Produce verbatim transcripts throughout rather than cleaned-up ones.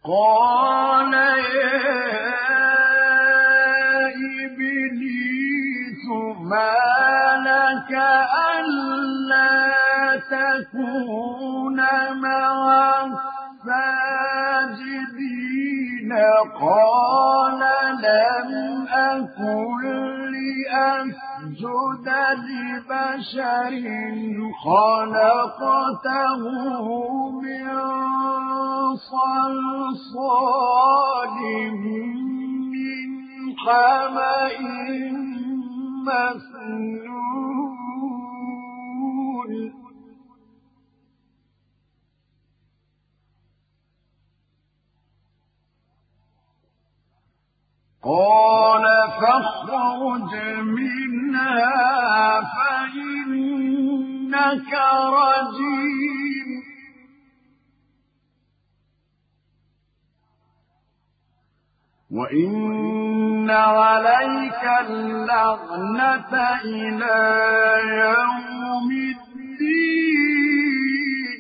قال يا إبليس ما لك ألا تكون مع الساجدين قال لم أكن لأسجد لبشر خلقته من صلصال من حمأ مسنون قال فاخرج منها فإنك رجيم وإن عليك اللعنة إلى يوم الدين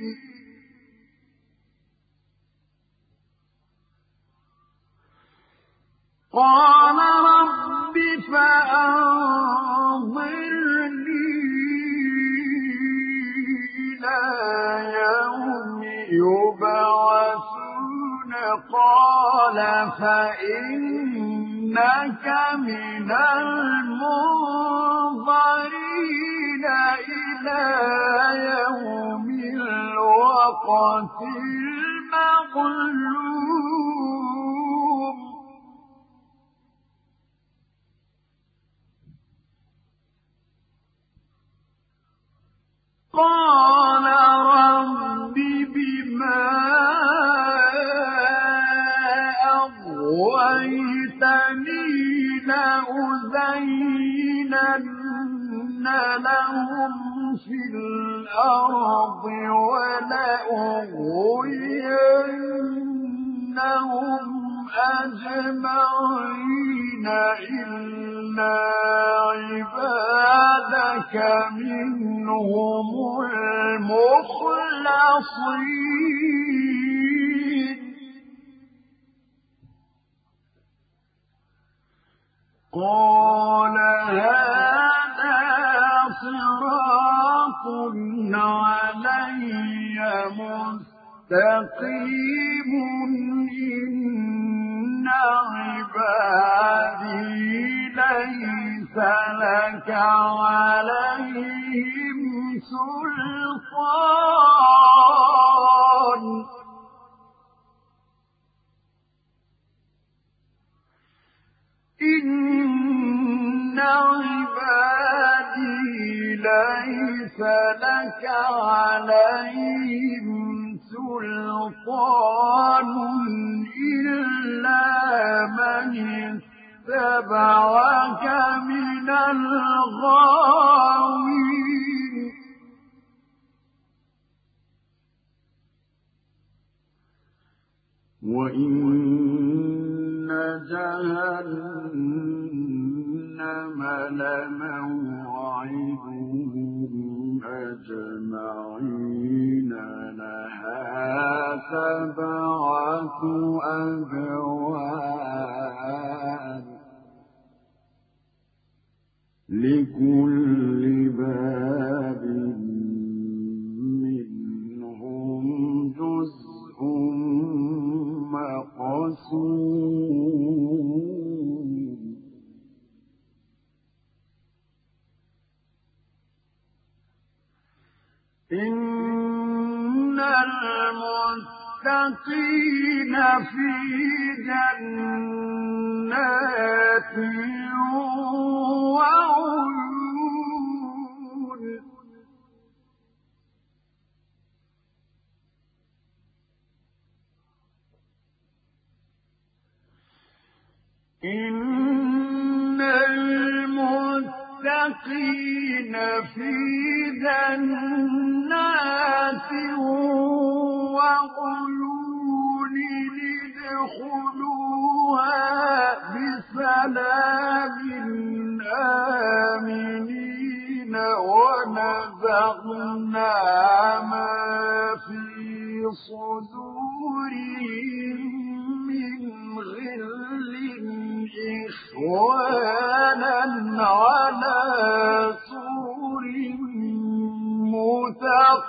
قال رب فأنظرني إلى يوم يبعثون قال فإنك من المنظرين إلى يوم الوقت المعلوم قال رب بما أغويتني لأزينن لهم في الأرض ولأغوينهم أجمعين إلا عبادك منهم المخلصين قال هذا صراط علي مستقيم إن عبادي ليس لك عليهم سلطان إن عبادي ليس لك عليهم سلطان إلا من اتبعك من الغاوين وإن جهنم لموعدهم أجمعين لها سبعة أبواب لكل باب منهم جزء مقسوم إن المتقين في جنات وعيون إن المتقين في جنات وعيون ادخلوها بسلام آمنين ونزعنا ما في صدورهم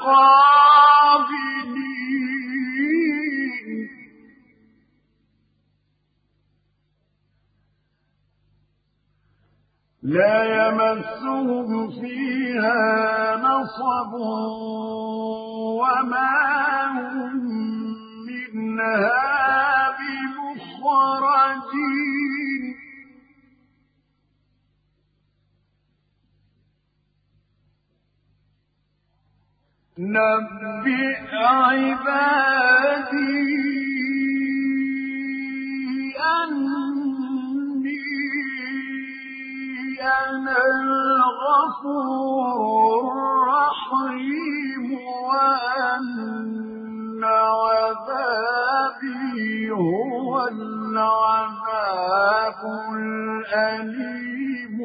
الغافلين لا يمسهم فيها نصب وما هم منها بمخرجين نبئ عبادي أني أنا الغفور الرحيم وأن عذابي هو العذاب الأليم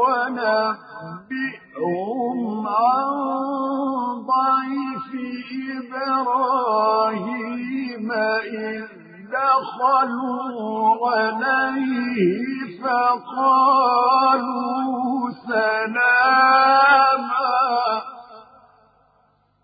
ونبئهم عن ضيف إبراهيم إذ دخلوا عليه فقالوا سلاما